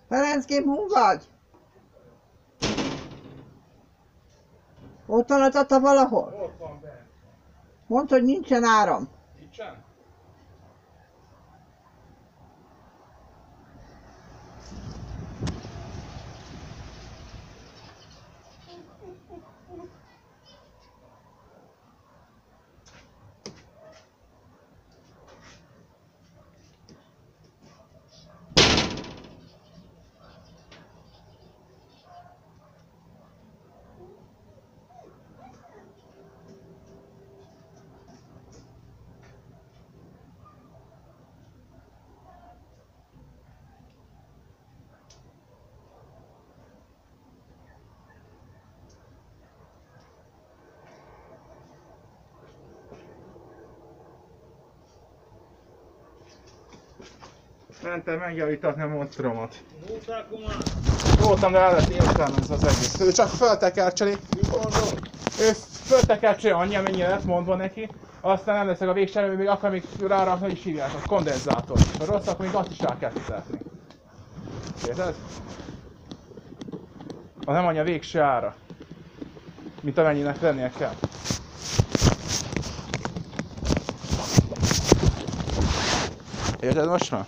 Ferenckém, hol vagy? Ott van a tata valahol? Ott van benne. Mondd, hogy nincsen áram. Nincsen? Mentem megjavítatni a montoromat. Voltam, de el lett értelmezve az egész. Ő csak föltekercseli. Ő föltekercseli annyi, amennyi lett mondva neki. Aztán nem leszek a végsejlemű, még akar még rárakni, hogy is hívják, a kondenzátor. Ha rossz, akkor még azt is rá kell fizetni. Érted? Az nem annyi a végső ára, mint amennyinek lennie kell. Érted most már?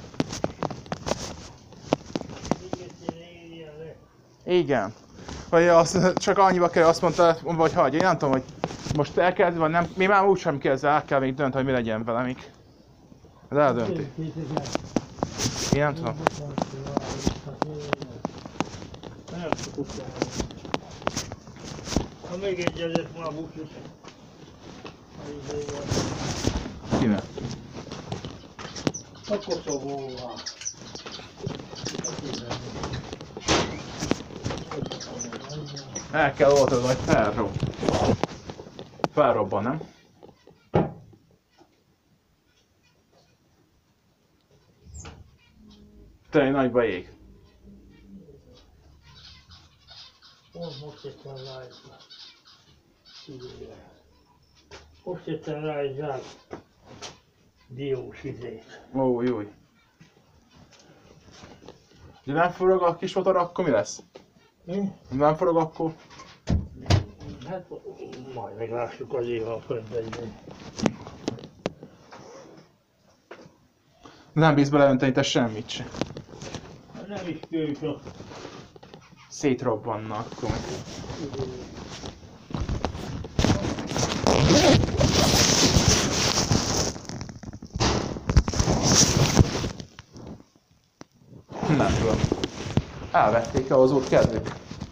Igen. Vagy azt, csak annyiba kell, azt mondta, vagy hagyj, én nem tudom, hogy most elkezd, vagy nem, mi már úgy sem kezdve, el kell még dönt, hogy mi legyen vele még. Ez eldönti. Én nem tudom. Ha még egyezett ma a buszos. Kinek? A Koszovóval. El kell oltani, vagy felrobban, nem? Tényleg nagyba ég. Most jöttem rá egy Most jöttem rá egy zsák diós izét. Ó, jó. De nem forog a kis motor, akkor mi lesz? Mi? Nem forog akkor? Hát majd meglássuk az év a földben. Nem bízz beleönteni te semmit se. Nem is tőjük a... Szétrobbanna akkor. Nem tudom. Elvették ahhoz út kedvük.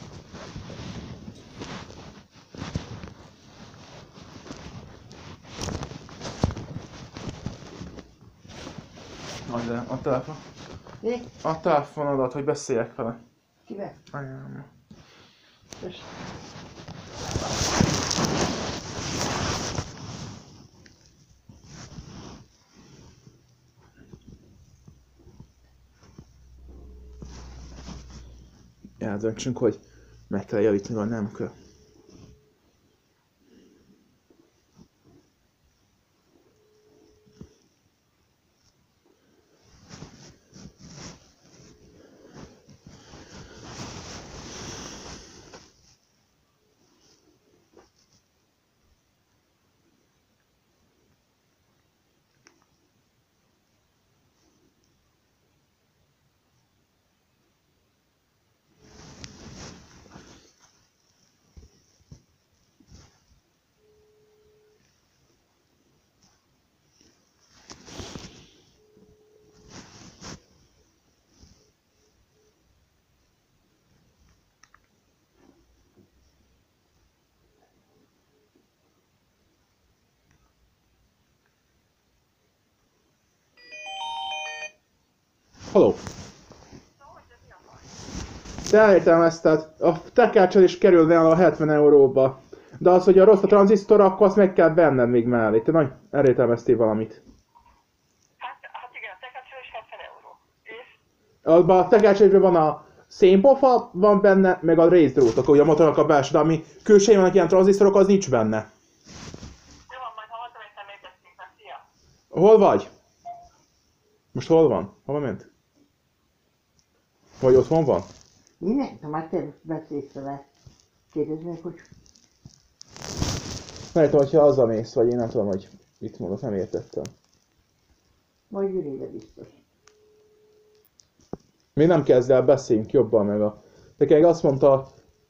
Add el a telefon. Mi? A telefonodat, hogy beszéljek vele. Kivel? Anyám. Eldöntsünk, hogy meg kell javítani, vagy nem kell. Haló! Te elértelmezted, a tekercselés kerül nála a 70 euróba. De az, hogy a rossz a tranzisztor, akkor azt meg kell venned még mellé. Te nagy elértelmeztél valamit. Hát igen, a tekercselés 70 euró. És? Abban a tekercselésben van a szénpofa, van benne, meg a részdrót, akkor ugye a motornak a belső, de ami külsején vannak ilyen tranzisztorok, az nincs benne. Jó van, majd ha mondtam, hogy nem érkezték meg, szia! Hol vagy? Most hol van? Hova ment? Vagy otthon van? Én nem tudom, hát te beszélsz vele. Kérdezd meg, hogy Nem tudom, hogyha hazamész, vagy én nem tudom, hogy mit mondok, nem értettem. majd jön ide biztos. Még nem kezd el, beszéljünk jobban meg a... Nekem azt mondta...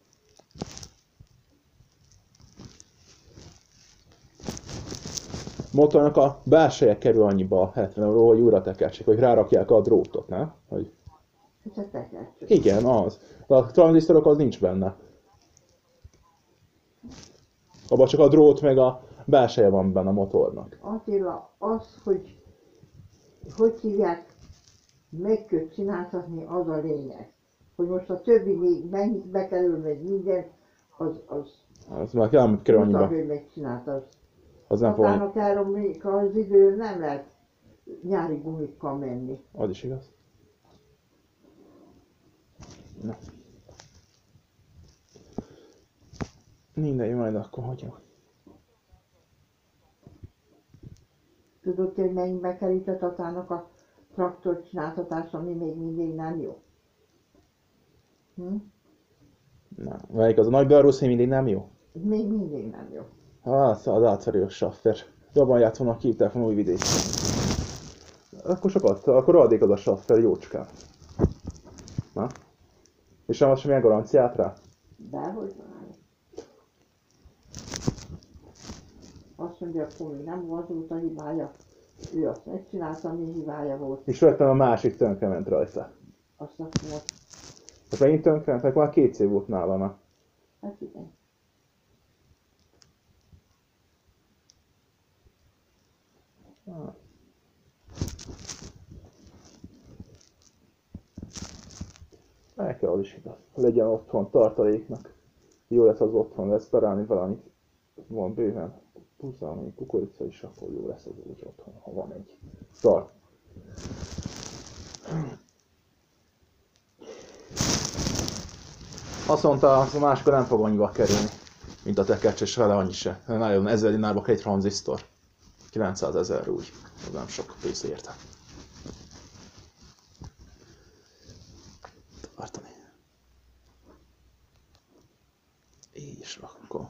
Motornak a belseje kerül annyiba 70 euró, hogy újra tekertsék, hogy rárakják a drótot, ne? Hogy... És ezt te kell csak. Igen, az. De a tranzisztorok az nincs benne. Abban csak a drót meg a belseje van benne a motornak. Attila, az, hogy hívják, meg kell csináltatni, az a lényeg. Hogy most a többi még mennyit bekerül, meg minden, az Az már nem kerül annyiba. mutat, hogy megcsináltatsz. Az nem fog annyi. Magának áron még az idő nem lehet nyári gumikkal menni. Az is igaz. Na. Mindegy, majd akkor hagyjuk. Tudod, hogy mennyibe került a tatának a traktor csináltatása, ami még mindig nem jó? Na, melyik az a nagy Belaruszi mindig nem jó? Még mindig nem jó. Hát, az átverős saffer. Jobban játszanak hívták van Újvidék. Akkor sokat, akkor addig az a saffer jócskán. Na? És nem az semmilyen garanciát rá? Dehogy van. Azt mondja, akkor még nem volt út a hibája. Ő azt megcsinálta, mi hibája volt. És vettem a másik tönkrement rajta. Azt akkor most, Hát megint tönkrement, meg már 2 év volt nála, na. hát igen. El kell az is igaz. Legyen otthon tartaléknak. Jó lesz az otthon, lesz darálni valamit. Van bőven buzalmi kukorica is, akkor jó lesz az úgy otthon, ha van egy tart. Azt mondta, az a máskor nem fog annyiba kerülni, mint a tekercs, és vele annyi se. Nagyon 1000 dinárba egy tranzisztor. 900 000 úgy. Az nem sok pénz érte. Tartani. És akkor...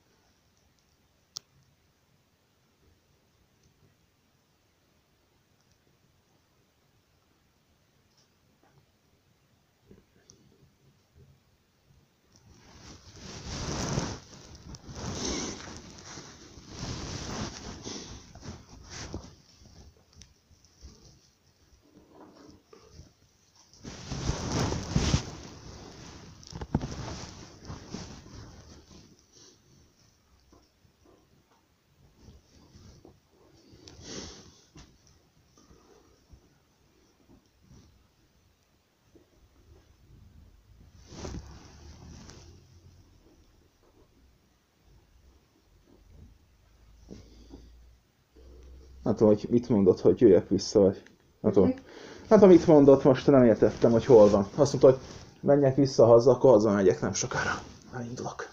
Nem tudom, hogy mit mondott, hogy jöjjek vissza, vagy... Nem tudom. Nem tudom, mit mondott, most nem értettem, hogy hol van. Azt mondta, hogy menjek vissza haza, akkor hazamegyek nem sokára. Elindulok.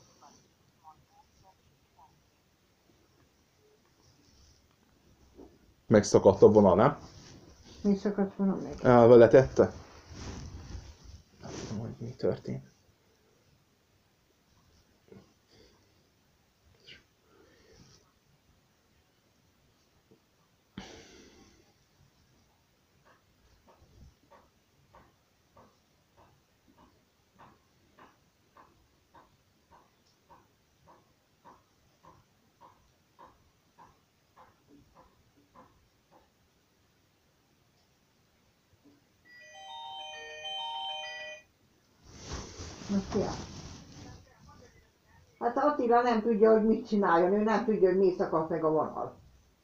Megszakadt a vonal, nem? Mi szakadt volna meg? Letette? Nem tudom, hogy mi történt. Most jár. Hát Attila nem tudja, hogy mit csináljon, ő nem tudja, hogy mi szakadt meg a vonal.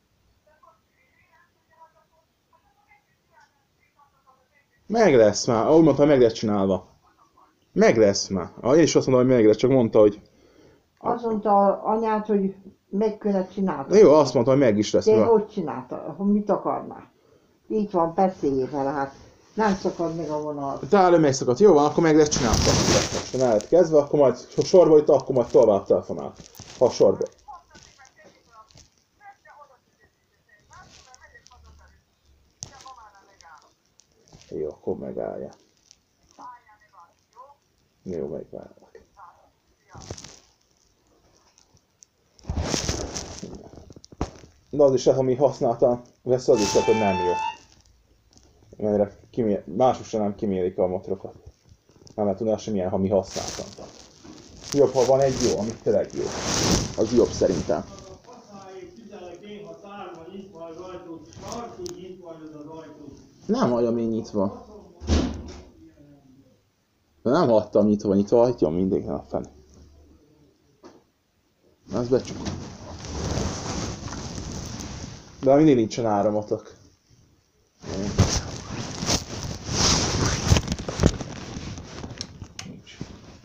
Meg lesz már, ahogy mondta, meg lesz csinálva. Meg lesz már. Én is azt mondom, hogy meg lesz, csak mondta, hogy... Azt mondta anyát, hogy meg kellene csinálni. Jó, azt mondta, hogy meg is lesz. De Mert... hogy csinálta? Mit akarná? Így van, beszéljél vele, hát nem szakad meg a vonal. Talán megszakadt. Jó van, akkor meg lesz csinálva. Ha el lehet kezdve, akkor majd sorba itt, akkor majd tovább telefonál. Ha sorba. Jó, akkor megállja. Jó, melyik várnak. De az is, ami használtam, vesz az is, hogy nem jó. Mert másosra nem kimérik a motrokat. Nem lehet tudni azt sem ilyen, ha mi használtam. Jobb, ha van egy jó, ami tényleg jó. Az jobb szerintem. Nem hagyom én nyitva. De nem hagytam nyitva hagyjam mindig a fene. Ez becsukod. De mindig nincsen áramotok. Nincs.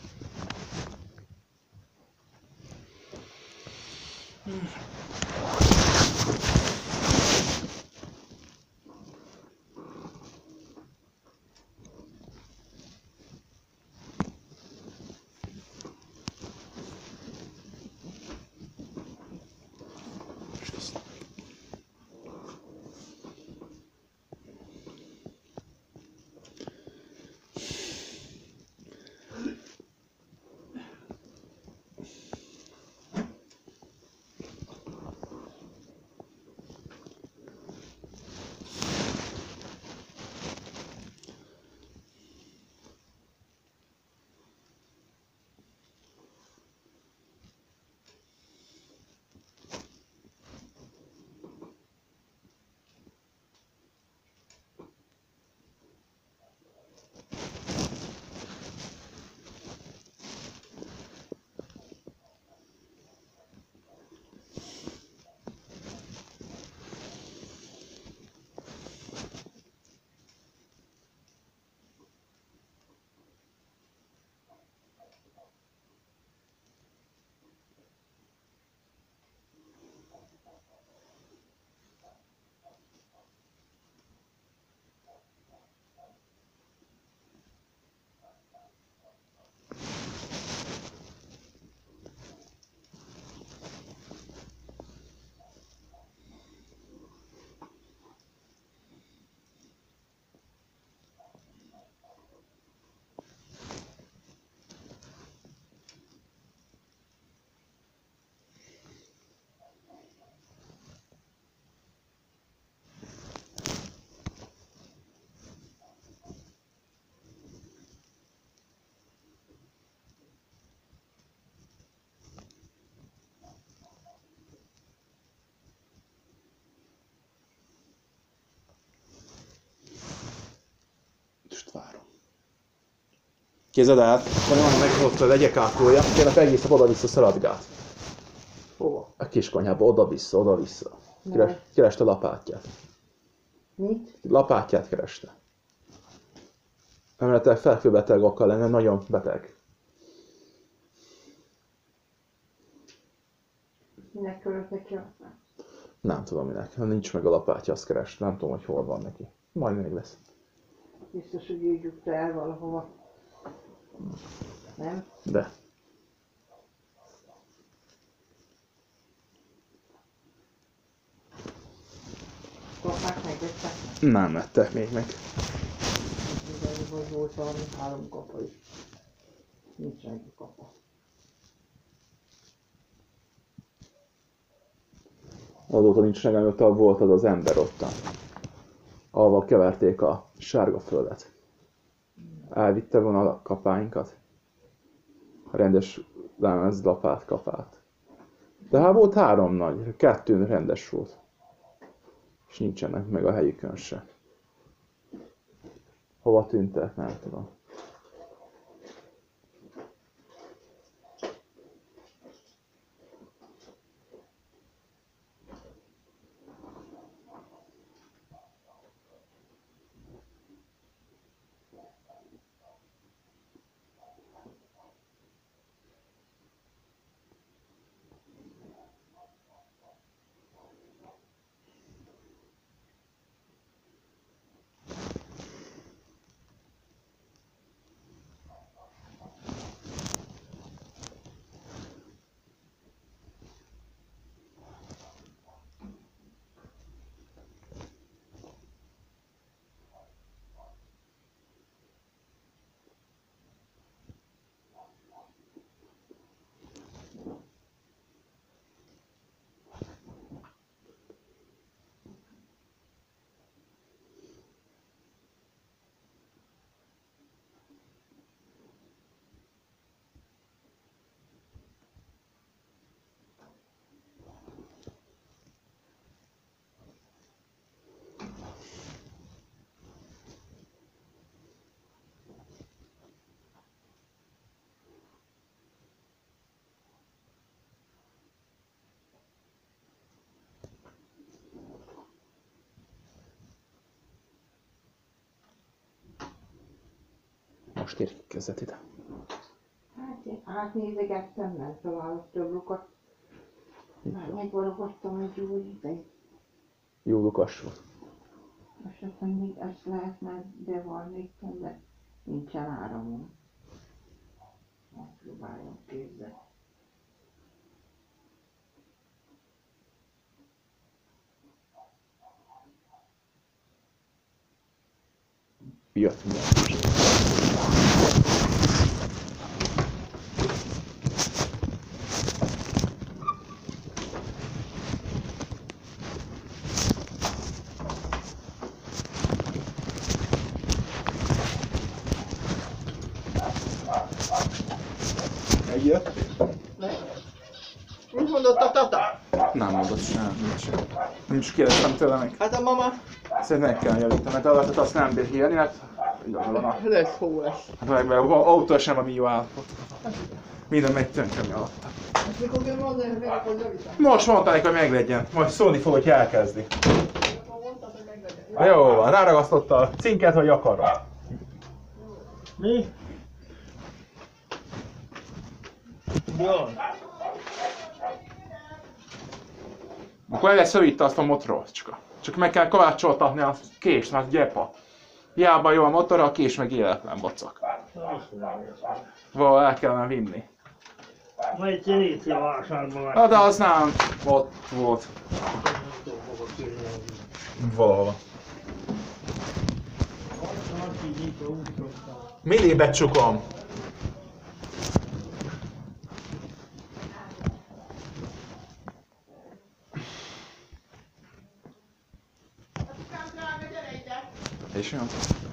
Most várom. Kézed át, van meghozott az egyek ápolja, kérlek egész nap oda-vissza szaladgált. Hova? A kiskonyhába, oda-vissza, oda-vissza. Kereste lapátját. Mit? Lapátját kereste. Emeletileg felfőbeteg akar lenni, nagyon beteg. Minek körött neki aztán? Nem tudom minek, nincs meg a lapátja, azt kereste, nem tudom, hogy hol van neki. Majd még lesz. Biztos, hogy így rúgta el valahova. Nem? De. Kapák megvettek? Nem ettek még meg. Vagy volt valami 3 kapa is. Nincs egy kapa. Azóta nincs meg, amióta volt az az ember ottan. Ahol keverték a sárga földet. Elvitte volna a kapáinkat. A rendes lemez lapát kapát. De hát volt 3 nagy, 2 rendes volt. És nincsenek meg a helyükön se. Hova tűntek, nem tudom. most érkezett ide? Hát én átnézegettem, nem találok több lukat. Már megvarogottam egy jó ideig. Jó lukas volt. Most azt még ezt lehetne bevarnéktam, de nincsen áramon. Megpróbáljam kézzel. Jött minden. Megjött? Mit mondott a tata? Nem mondott semmit. Nincs kérdeztem tőle meg. Hát a mama Szerintem meg kell javítanom, mert alatt azt nem bír hírni, hát igaza van. lesz hó lesz. Hát meg az autó sem a mi jó állapot. Minden megy tönkre mi alatta. Ezt mikor kell mondani, hogy meg akarod javítani? Most mondta neki, hogy meglegyen. Majd szólni fog, hogy elkezdi. Akkor mondtad, hogy meglegyen. Jó van, ráragasztotta a cinket, vagy akarra. Mi? Jó. Akkor el lesz javítta azt a motorocska. Csak meg kell kovácsoltatni a kést, mert gyepa. Hiába jó a motor, a kés meg életlen bacak. Valahol el kellene vinni. Majd Ceréci vásárban meg. Na de az nem ott volt. Valahol. Millibe csukom. És jó?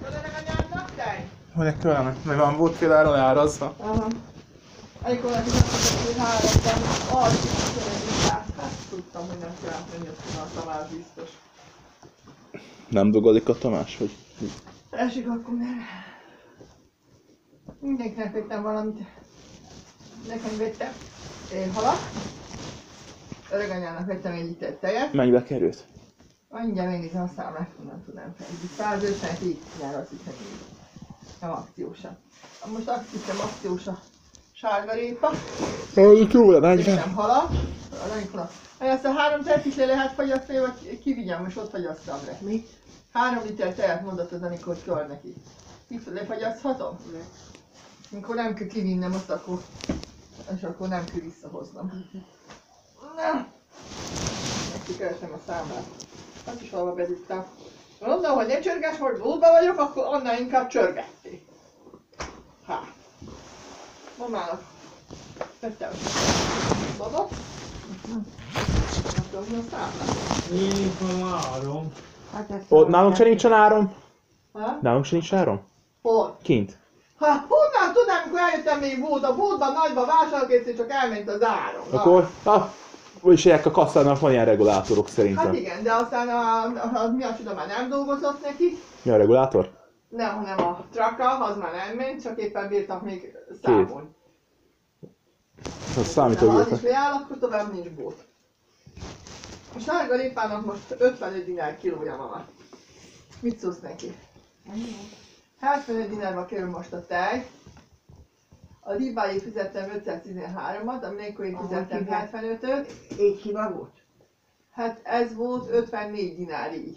Hogy kellene? Meg van volt például leárazva? Aha. Amikor az hogy háromban arra is hát tudtam, hogy nem kell menni a Tamás biztos. Nem dugodik a Tamás, vagy? Esik akkor nem. Mindenkinek vettem valamit. Nekem vettem halat. Öreganyának vettem egy liter tejet. Mennyibe került? Mindjárt megnézem a számlát, nem tudom felhívni. 150 nyár azt hiszem így. Nem akciósa. Most azt hiszem akciósa sárgarépa. Itt róla, 40. Vettem halat. Ezt a 3 tert is le lehet fagyasztani, vagy kivigyem, most ott fagyasztam le. Mi? 3 liter tejet mondott az, amikor kör neki. Itt lefagyaszthatom? Amikor nem kell kivinnem azt, akkor... És akkor nem kell visszahoznom. Na! Megkikeresem a számlát. Azt is valahol bedugtam. Mondom, hogy nem csörgás, hogy boltban vagyok, akkor annál inkább csörgették. Hát. Mamának vettem babot. Megtudom a számlát. Én van áron. Hát ezt Ott nálunk se nincsen áram? Ha? Nálunk se nincs áram? Hol? Kint. Hát honnan tudnám, amikor eljöttem még volt a boltban, nagyba vásárolkészíteni, csak elment az áron. Akkor, vagyis a kasszának van ilyen regulátorok szerintem. Hát igen, de aztán mi a csoda már nem dolgozott neki. Mi a regulátor? Nem, hanem a traka, az már nem ment, csak éppen bírtak még számolni. Az Ha az számítógépek. is leáll, akkor tovább nincs bót. A sárga répának most 55 dinár kilója van. Mit szólsz neki? 75 dinárba kerül most a tej. A ribáig fizettem 513-at, amikor én fizettem 75-öt. Így hiba volt? Hát ez volt 54 dinár így.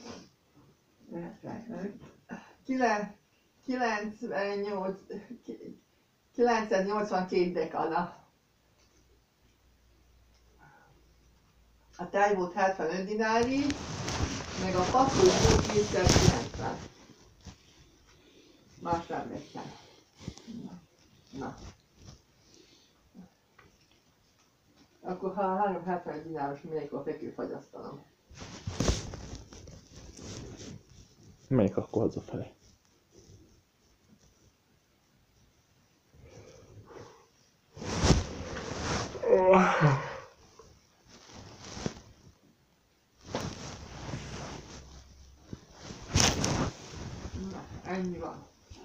982 dekana. A tej volt 75 dinár így, meg a passzó volt 290. Más nem vettem. Na. Akkor ha 370 dináros mindenkor fekül fagyasztanom. Melyik akkor hazafelé? Na, ennyi van.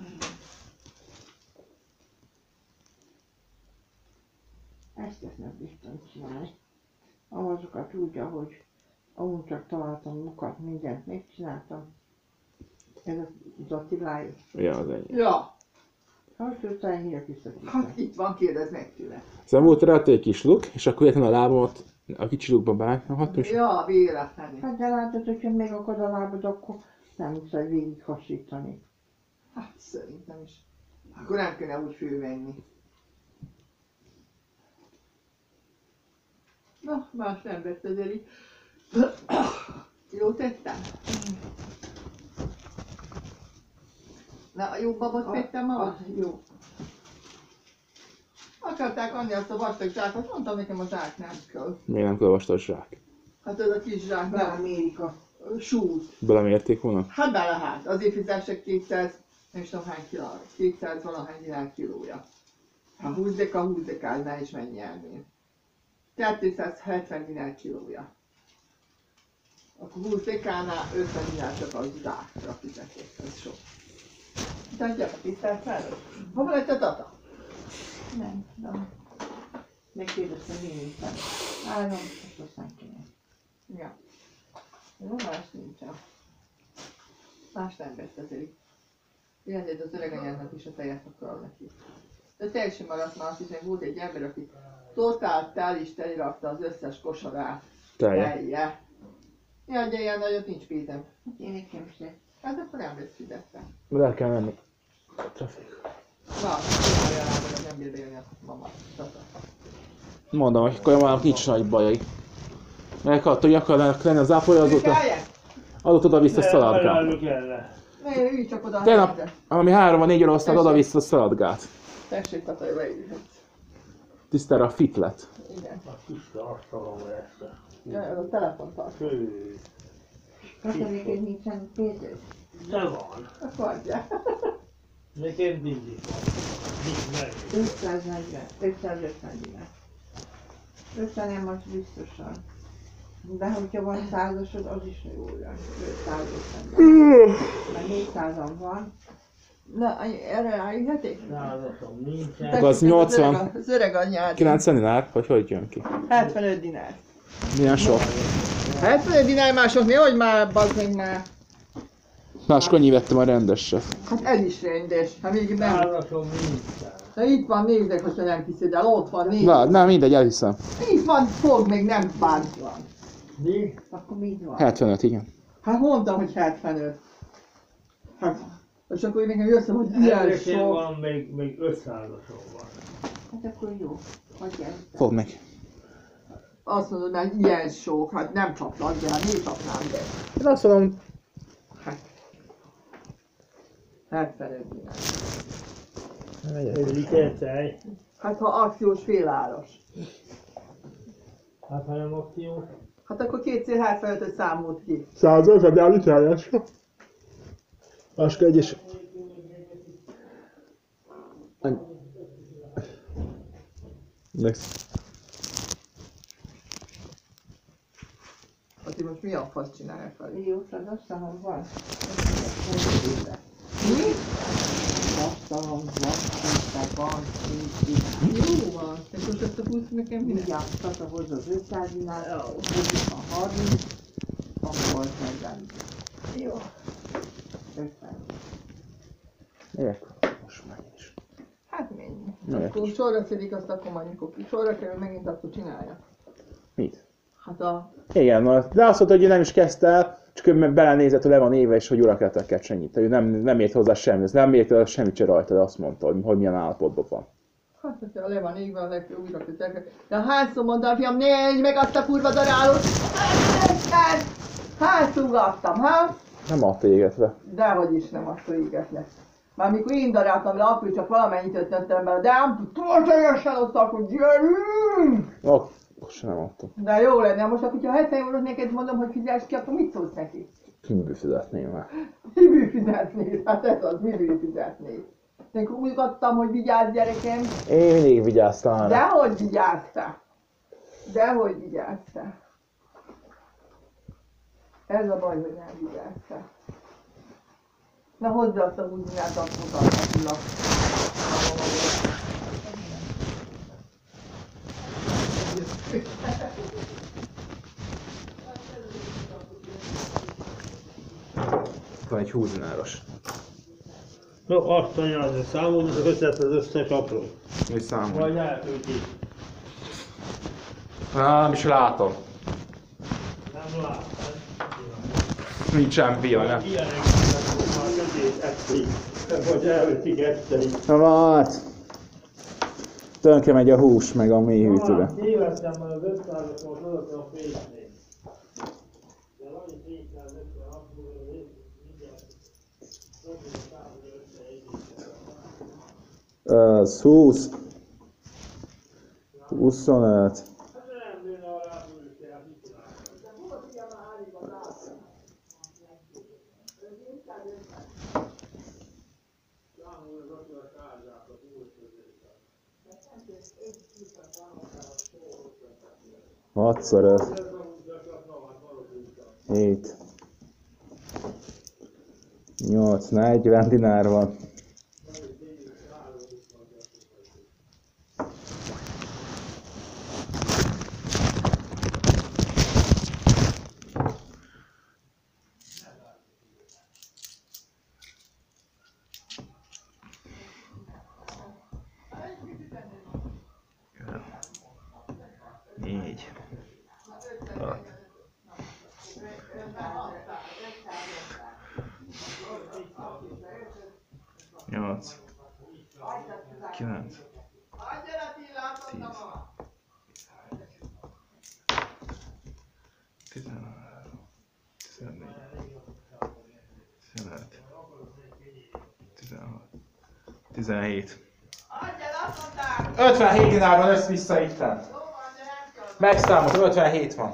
Ezt nem biztos csinálni. Azokat tudja, hogy ahol csak találtam mukat, mindent megcsináltam. Ez az Attiláé. Ja, az ennyi. Ja. Hogy tudsz ennyire kiszakítani? Hát itt van, kérdezd meg tőle. Szóval volt rajta egy kis luk, és akkor értem a lábamat a kicsi lukba beállhattam, és Ja, véletlenül. Hát de látod, hogyha még akad a lábad, akkor nem muszáj végig hasítani. Hát szerintem is. Akkor nem kéne úgy fölvenni. Na, más nem vett az Eli. Jó tettem? Na, a jó babot vettem ma? Jó. Akarták adni azt a vastag zsákot, mondtam nekem a zsák nem kell. miért nem kell vastag zsák? Hát ez a kis zsák Belemérik a... súlyt. Belemérték volna? Hát bele hát, azért fizessek 200, nem is tudom hány kiló, 200 valahány dinár kilója. Ha 20 dekánál is mennyi elmér. 270 dinár kilója. Akkor 20 dekánál 50 dinár csak a zsákra fizetek, ez sok. Tehát gyere, tisztelt fel. Hova lett a data? Nem, nem. Megkérdeztem én is. Állom, és aztán kéne. Ja. Jó, más nincsen. Más nem vett azért. Jelentett az öreg anyának is a tejet akar neki. De teljesen maradt más, hiszen volt egy ember, aki totál telirakta az összes kosarát. Telje. Ja, de ilyen nagyot nincs pénzem. Hát én nekem se. Hát akkor nem lesz fizetve. Le kell menni. Trafik. Na, csinálja rá, hogy nem bír bejönni a mama. Mondom, hogy Kolyamának nincs nagy bajai. Mert hogy akarnak lenni az ápolja, azóta adott oda-vissza a szaladgát. Ajánljuk erre. Ne, ülj csak oda a Tegnap, helyre. ami 3-4 óra aztán oda-vissza a szaladgát. Tessék, Tatai, beülhetsz. Tisztára fit lett. Igen. A kis asztalon lesz. Ja, ez a telefon tart. Fő. Katolikért nincsen pénzed? De van. Akkor adjál. Nekem mindig van. Nincs meg. 540, 550 dinár. 50 nem az biztosan. De hogyha van 100-asod, az is jó jön. 550. Mert 400-an van. Na, erre rájöhetik? Százasom nincsen. Akkor az 80. Az öreg anyád. 90 dinár? Hogy jön ki? 75 dinár. Milyen sok? 75 dinár mások, nehogy már, bazd meg már. Máskor vettem a rendeset. Hát ez is rendes. Hát még nem. Százasom nincsen. Na itt van, nézd meg, hogyha nem hiszed el, ott van, nézd. Na, nem, mindegy, elhiszem. Itt van, fog, még nem bánt van. Mi? Akkor mit van? 75, igen. Hát mondtam, hogy 75. Hát, és akkor nekem jössz, hogy ilyen Ezeken sok. van, még 500-asom van. Hát akkor jó. Hagyj el. Fogd meg. Azt mondod, hogy ilyen sok, hát nem csaplak be, hát miért csapnám be? Én azt mondom, 75 dinár. Egy liter tej. Hát ha akciós féláros. Hát ha nem akció. Hát akkor 2x75-öt számolt ki. 150 állításra. Máska egy is. Next. Hát most mi a fasz csinálják fel? Jósad, asztalon van. Mi? Asztalon van, pénzed van, 10 dinár. Jó van, és most ezt a 20 nekem mi? Mindjárt Tata hozza az 500 dinár, hozzuk a 30, akkor 40. Jó. 50. Megyek. Most meg is. Hát mennyi? Megyek Akkor is. sorra szedik azt, akkor majd mikor ki sorra kerül, megint akkor csinálja. Mit? Hát a... Igen, de azt mondta, hogy ő nem is kezdte el, csak ő belenézett, hogy le van éve, és hogy urakletekkel csenyít. Ő nem ért hozzá semmit, nem ért hozzá semmit se rajta, de azt mondta, hogy milyen állapotban van. Hát, hogyha le van égve, újra kötelke. De hányszor mondtam, fiam, nézd meg azt a kurva darálót! Hányszor ugattam, ha? Nem adta égetve. Dehogy is nem azt, hogy égetnek. Már mikor én daráltam le, akkor csak valamennyit ötlettem bele, de nem tudtam, teljesen ott akkor gyerünk! Akkor sem nem adtam. De jó lenne, most akkor, ha 70 eurót neked mondom, hogy figyelsz ki, akkor mit szólsz neki? Kiből fizetném már. Mi fizetnéd? Hát ez az, mi fizetnéd? Én úgy adtam, hogy vigyázz gyerekem. Én mindig vigyáztam rá. Dehogy vigyáztál? Dehogy vigyáztál? Ez a baj, hogy nem vigyáztál. Na hozzá azt a buzinát, azt mutathatlak. Van egy 20 dináros. No, azt mondja, hogy számolod az összes apró. Mi számol? Vagy elküldi. Nem is látom. Nem láttad. Nincsen pia, nem? Ilyenek már közét eszik. Vagy elveszik eszteni. Na hát. Tönkre megy a hús, meg a mélyhűtőbe. Tévedtem, mert az 500-at most adott a pénznél. De annyi 450 akkor mindjárt. Ez 20. 25. Hatszor 5. 7. 8, 40 dinár van. Négy. 6. 8. 9. 10. 13. 14. 15. 16. 17. 57 dinár van össze-vissza itten. Megszámoltam, 57 van.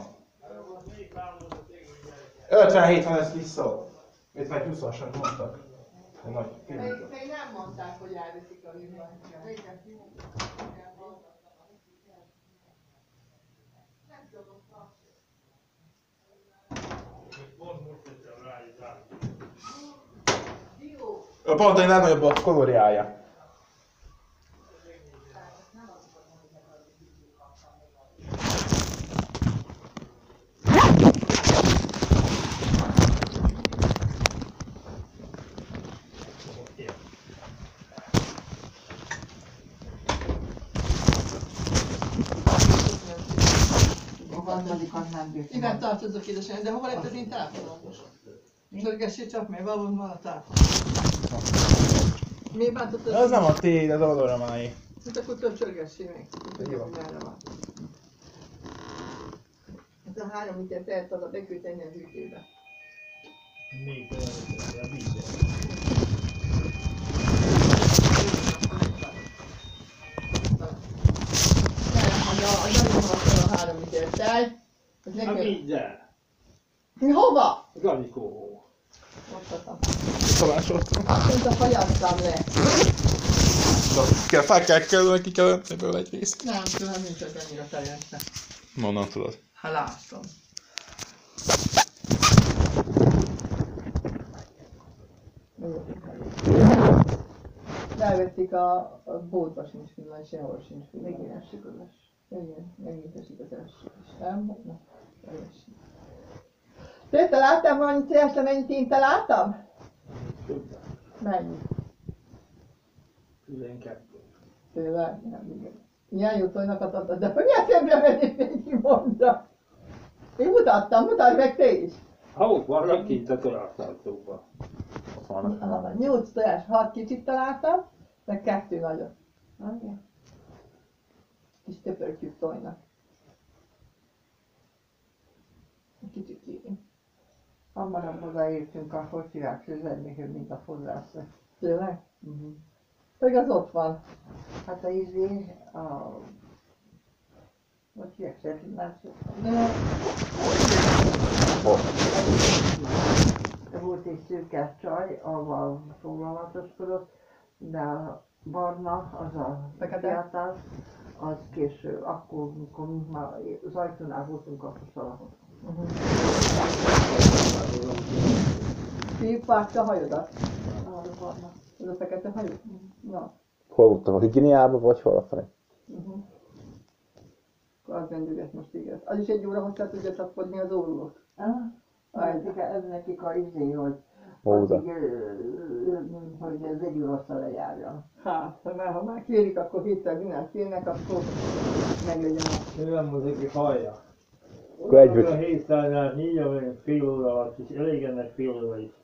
57 van össze-vissza. Itt meg 20-asat mondtak. Még nem mondták, hogy elviszik a vizet. Pont egy legnagyobb a kalóriája. A harmadikat nem bírtam. Ide tartozok édesanyám, de hova lett az én telefonom most? Csörgessé csak meg, valahol van a telefon. Miért bántottad? Ez nem a tiéd, az oldalra máé. Hát akkor több csörgessé meg. Jó. Merre van. Ez a 3 liter tehet oda beküldeni a hűtőbe. Még felvetett a vízzel. A Ganikóval a 3 liter tej. A vízzel. Hova? Ganikó. Mondhatom. Szavásoltam. Mint a fagyasztam le. Fel kell kerülni, ki kell önni belőle egy részt. Nem tudom, nincs az annyira teljesen. Honnan tudod? Ha látom. Elvették a boltba sincs villany, sehol sincs villany. Megint esik az eső. Igen, megint esik az eső is. Nem? Na, teljesen. Te találtam valami célsra, mennyit én találtam? Mennyi? 12. Tényleg? Nem, igen. Ilyen jutóinak adtad, de hogy milyen szemre mennék kimondta? Én mutattam, mutasd meg te is. Ha ott vannak kint a találszálltóban. 8 tojás, 6 kicsit találtam, meg 2 nagyot. Igen. Kis töpörtyűk tojnak. Kicsit kérünk. Hamarabb odaértünk a hogy közleményhöz, mint a fodrászra. Tényleg? Pedig az ott van. Hát a izé, hogy hívják, szerződmások. Volt egy szürkás csaj, avval foglalatoskodott, de a barna, az a Fekete? fiatal, az késő, akkor, amikor mi már az ajtónál voltunk, akkor szalatott. Ki vágta a hajodat? Az a barna. Ez a fekete hajó? Na. Hol voltak a Higiniában, vagy hol a felé? Akkor az vendéget most ígért. Az is 1 óra hosszá tudja csapkodni az órulót. Ez nekik a izé, hogy Óda. Hogy ez egy rosszra lejárjon. Hát, ha már kérik, akkor hittek, minden kérnek, akkor meglegyen a... Ő nem az, aki hallja. Akkor egy A 700-nál nyílja fél óra alatt, és elég ennek fél óra is.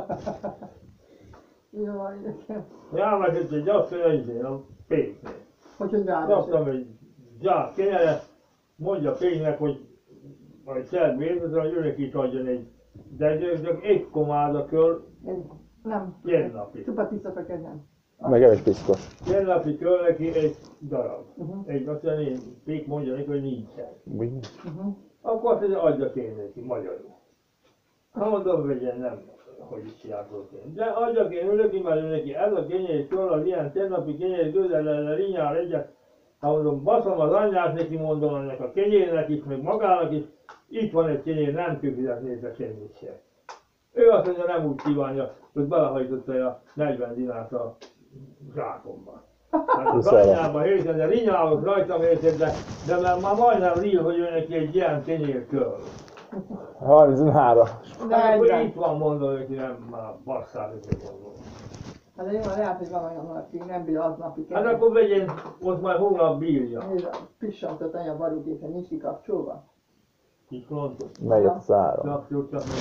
Jaj, nekem. Rámegyett egy asszony izén a pénznél. Hogy Kaptam egy zsák kenyeret, mondja a pénznek, hogy majd szed vérzőzön, hogy őnek is adjon egy. De csak egy komáda kör, Nem. ilyen napi. Csupa tiszta fekete. Meg el is piszkos. Ilyen napi kör neki egy darab. Uh-huh. Egy azt mondja, Pék mondja neki, hogy nincsen. Uh-huh. Akkor azt mondja, adjak én neki, magyarul. Ha mondom, vegyen, nem, hogy is csinálok én. De adjak én neki, mert ő neki ez a kenyér kör, az ilyen tennapi kenyér közel rinyál egyet. Ha mondom, baszom az anyját neki, mondom ennek a kenyérnek is, meg magának is. Itt van egy kenyér, nem kifizetni érte semmit sem. Ő azt mondja, nem úgy kívánja, hogy belehajtotta a 40 dinárt a zsákomba. Hát az anyjában érted, de rinyálok rajtam érted, de már majdnem ríl, hogy ő neki egy ilyen kenyér kör. 33. Hát akkor itt van mondom, hogy nem már basszál, hogy mondom. Hát de jó, lehet, hogy van olyan, aki nem bír aznapi Hát akkor vegyen, ott majd holnap bírja. Nézd, a pissantott anya varugépe nincs kikapcsolva. Így fontos. Megjött az áram. Csak meg.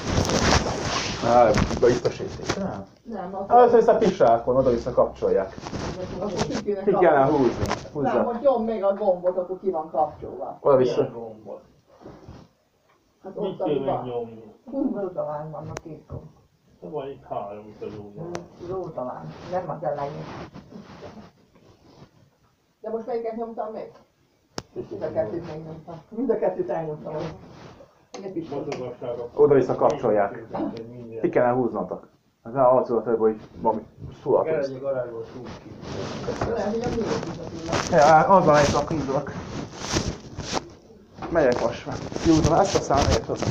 Biztosíték, nem? Nem, Az össze pisálkon, oda-vissza kapcsolják. akkor ki kéne Ki kellene kapcsolni. húzni. Nem, Húzza. hogy nyom még a gombot, akkor ki van kapcsolva. Oda-vissza. Milyen gombot? Hát Mit ott kell az van. megnyomni? Rótavány vannak két gomb. De van itt 3 itt az óvon. Rótavány, nem az elején. De most melyiket nyomtam még? Mind a kettőt megnyomtam. Mind a kettőt elnyomtam. Miért is volt? Motogassátok. Oda-vissza kapcsolják. Ki kellene húznatok. Az arcolat, hogy valami szulak. Keredjék garázsból szúr ki. Lehet, hogy a miért is a pillanat. Ja, azzal egy akkor indulok. Megyek most már. Kiúzom ezt, aztán megyek hozzá.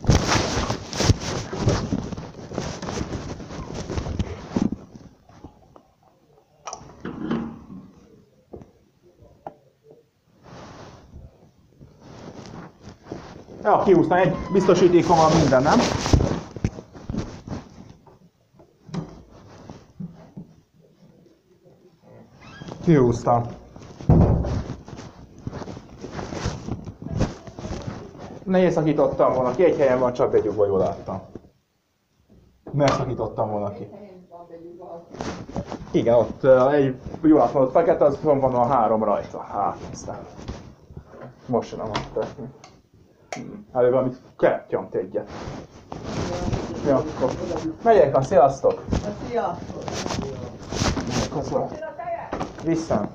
Ja, kiúztam, egy biztosítékom van minden, nem? Kiúztam. Ne szakítottam volna ki, egy helyen van, csak begyugva, jól láttam. Ne szakítottam volna ki. Igen, ott egy jól láttam, ott fekete, az van a 3 rajta. Hát, aztán. Most sem adták. Előbb valamit kellett nyomt egyet. Ja, akkor megyek, sziasztok! Sziasztok! Köszönöm. Vissza.